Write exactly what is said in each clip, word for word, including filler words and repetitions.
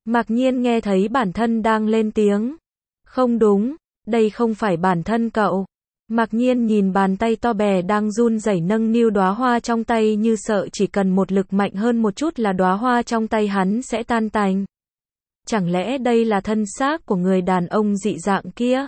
Mạc Nhiên nghe thấy bản thân đang lên tiếng. Không đúng, đây không phải bản thân cậu. Mạc Nhiên nhìn bàn tay to bè đang run rẩy nâng niu đóa hoa trong tay như sợ chỉ cần một lực mạnh hơn một chút là đóa hoa trong tay hắn sẽ tan tành. Chẳng lẽ đây là thân xác của người đàn ông dị dạng kia?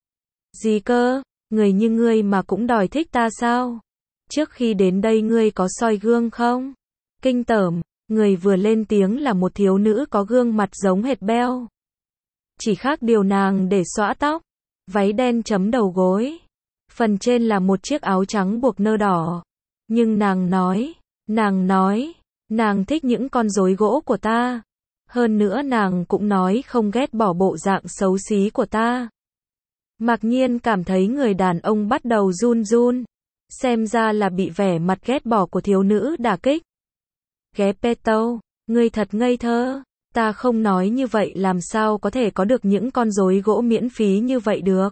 Gì cơ? Người như ngươi mà cũng đòi thích ta sao? Trước khi đến đây ngươi có soi gương không? Kinh tởm, người vừa lên tiếng là một thiếu nữ có gương mặt giống hệt Belle. Chỉ khác điều nàng để xõa tóc, váy đen chấm đầu gối. Phần trên là một chiếc áo trắng buộc nơ đỏ. Nhưng nàng nói, nàng nói, nàng thích những con rối gỗ của ta. Hơn nữa nàng cũng nói không ghét bỏ bộ dạng xấu xí của ta. Mạc Nhiên cảm thấy người đàn ông bắt đầu run run. Xem ra là bị vẻ mặt ghét bỏ của thiếu nữ đả kích. Gepetto, ngươi thật ngây thơ. Ta không nói như vậy làm sao có thể có được những con rối gỗ miễn phí như vậy được.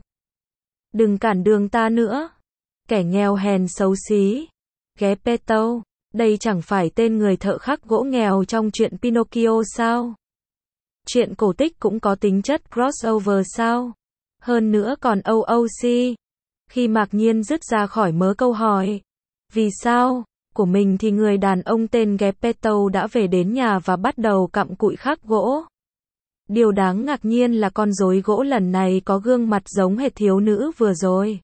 Đừng cản đường ta nữa. Kẻ nghèo hèn xấu xí. Gepetto, đây chẳng phải tên người thợ khắc gỗ nghèo trong chuyện Pinocchio sao? Chuyện cổ tích cũng có tính chất crossover sao? Hơn nữa còn o o xê. Khi Mạc Nhiên dứt ra khỏi mớ câu hỏi, vì sao, của mình thì người đàn ông tên Gepetto đã về đến nhà và bắt đầu cặm cụi khắc gỗ. Điều đáng ngạc nhiên là con rối gỗ lần này có gương mặt giống hệt thiếu nữ vừa rồi.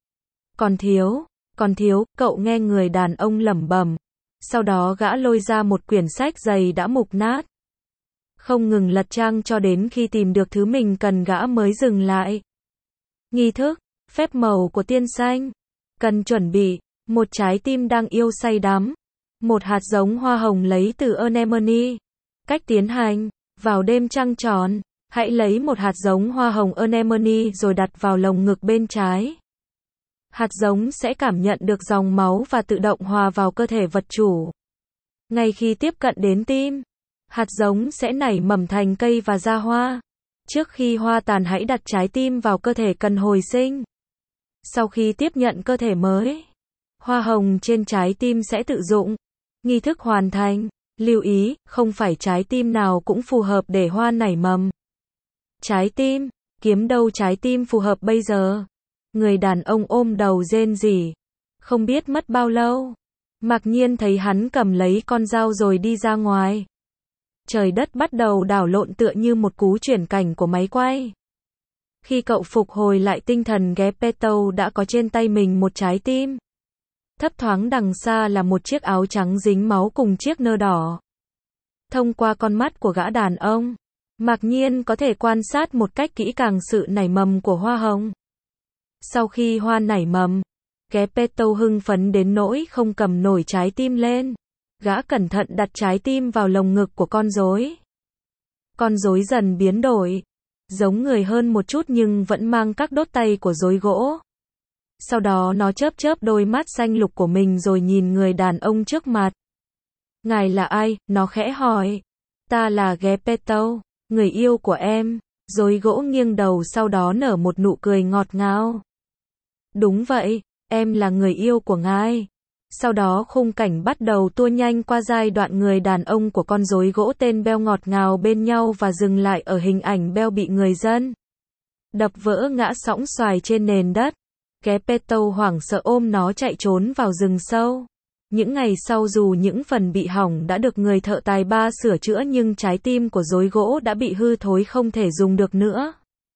Còn thiếu, còn thiếu, cậu nghe người đàn ông lẩm bẩm. Sau đó gã lôi ra một quyển sách dày đã mục nát. Không ngừng lật trang cho đến khi tìm được thứ mình cần gã mới dừng lại. Nghi thức, phép màu của tiên xanh. Cần chuẩn bị, một trái tim đang yêu say đắm. Một hạt giống hoa hồng lấy từ anemone. Cách tiến hành, vào đêm trăng tròn, hãy lấy một hạt giống hoa hồng anemone rồi đặt vào lồng ngực bên trái. Hạt giống sẽ cảm nhận được dòng máu và tự động hòa vào cơ thể vật chủ. Ngay khi tiếp cận đến tim, hạt giống sẽ nảy mầm thành cây và ra hoa. Trước khi hoa tàn hãy đặt trái tim vào cơ thể cần hồi sinh. Sau khi tiếp nhận cơ thể mới, hoa hồng trên trái tim sẽ tự dụng. Nghi thức hoàn thành. Lưu ý, không phải trái tim nào cũng phù hợp để hoa nảy mầm. Trái tim, kiếm đâu trái tim phù hợp bây giờ? Người đàn ông ôm đầu rên rỉ. Không biết mất bao lâu. Mạc Nhiên thấy hắn cầm lấy con dao rồi đi ra ngoài. Trời đất bắt đầu đảo lộn tựa như một cú chuyển cảnh của máy quay. Khi cậu phục hồi lại tinh thần, Gepetto đã có trên tay mình một trái tim. Thấp thoáng đằng xa là một chiếc áo trắng dính máu cùng chiếc nơ đỏ. Thông qua con mắt của gã đàn ông, Mạc Nhiên có thể quan sát một cách kỹ càng sự nảy mầm của hoa hồng. Sau khi hoa nảy mầm, Gepetto hưng phấn đến nỗi không cầm nổi trái tim lên. Gã cẩn thận đặt trái tim vào lồng ngực của con rối. Con rối dần biến đổi, giống người hơn một chút nhưng vẫn mang các đốt tay của rối gỗ. Sau đó nó chớp chớp đôi mắt xanh lục của mình rồi nhìn người đàn ông trước mặt. Ngài là ai? Nó khẽ hỏi. Ta là Gepetto, người yêu của em. Rối gỗ nghiêng đầu sau đó nở một nụ cười ngọt ngào. Đúng vậy, em là người yêu của ngài. Sau đó khung cảnh bắt đầu tua nhanh qua giai đoạn người đàn ông của con rối gỗ tên Belle ngọt ngào bên nhau và dừng lại ở hình ảnh Belle bị người dân đập vỡ ngã sõng xoài trên nền đất. Gepetto hoảng sợ ôm nó chạy trốn vào rừng sâu. Những ngày sau dù những phần bị hỏng đã được người thợ tài ba sửa chữa nhưng trái tim của rối gỗ đã bị hư thối không thể dùng được nữa.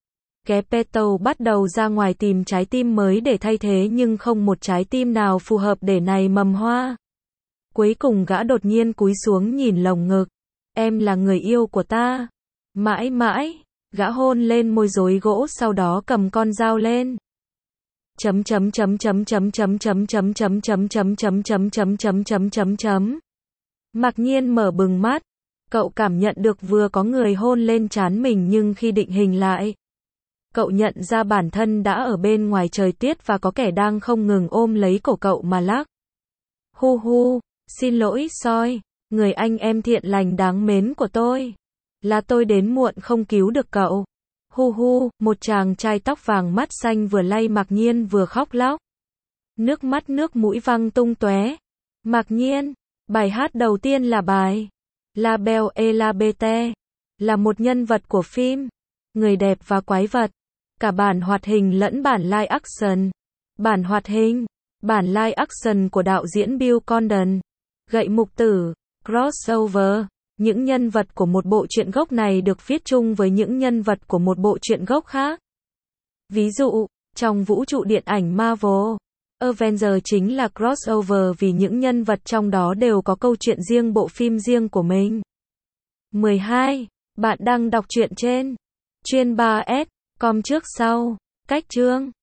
Gepetto bắt đầu ra ngoài tìm trái tim mới để thay thế nhưng không một trái tim nào phù hợp để nảy mầm hoa. Cuối cùng gã đột nhiên cúi xuống nhìn lồng ngực. Em là người yêu của ta. Mãi mãi, gã hôn lên môi rối gỗ sau đó cầm con dao lên. Chấm chấm chấm chấm chấm chấm chấm chấm chấm chấm chấm chấm chấm chấm chấm chấm chấm chấm. Mạc Nhiên mở bừng mắt. Cậu cảm nhận được vừa có người hôn lên trán mình nhưng khi định hình lại, cậu nhận ra bản thân đã ở bên ngoài trời tuyết và có kẻ đang không ngừng ôm lấy cổ cậu mà lắc. Hu hu, xin lỗi Soi, người anh em thiện lành đáng mến của tôi. Là tôi đến muộn không cứu được cậu. Hu hu, một chàng trai tóc vàng mắt xanh vừa lay Mạc Nhiên vừa khóc lóc. Nước mắt nước mũi văng tung tóe. Mạc Nhiên, bài hát đầu tiên là bài La Belle et la Bête. là một nhân vật của phim Người đẹp và quái vật, cả bản hoạt hình lẫn bản live action. Bản hoạt hình, bản live action của đạo diễn Bill Condon. Gậy mục tử, crossover. Những nhân vật của một bộ truyện gốc này được viết chung với những nhân vật của một bộ truyện gốc khác. Ví dụ, trong vũ trụ điện ảnh Marvel, Avengers chính là crossover vì những nhân vật trong đó đều có câu chuyện riêng, bộ phim riêng của mình. mười hai. Bạn đang đọc truyện trên chuyên ba S com trước sau. Cách chương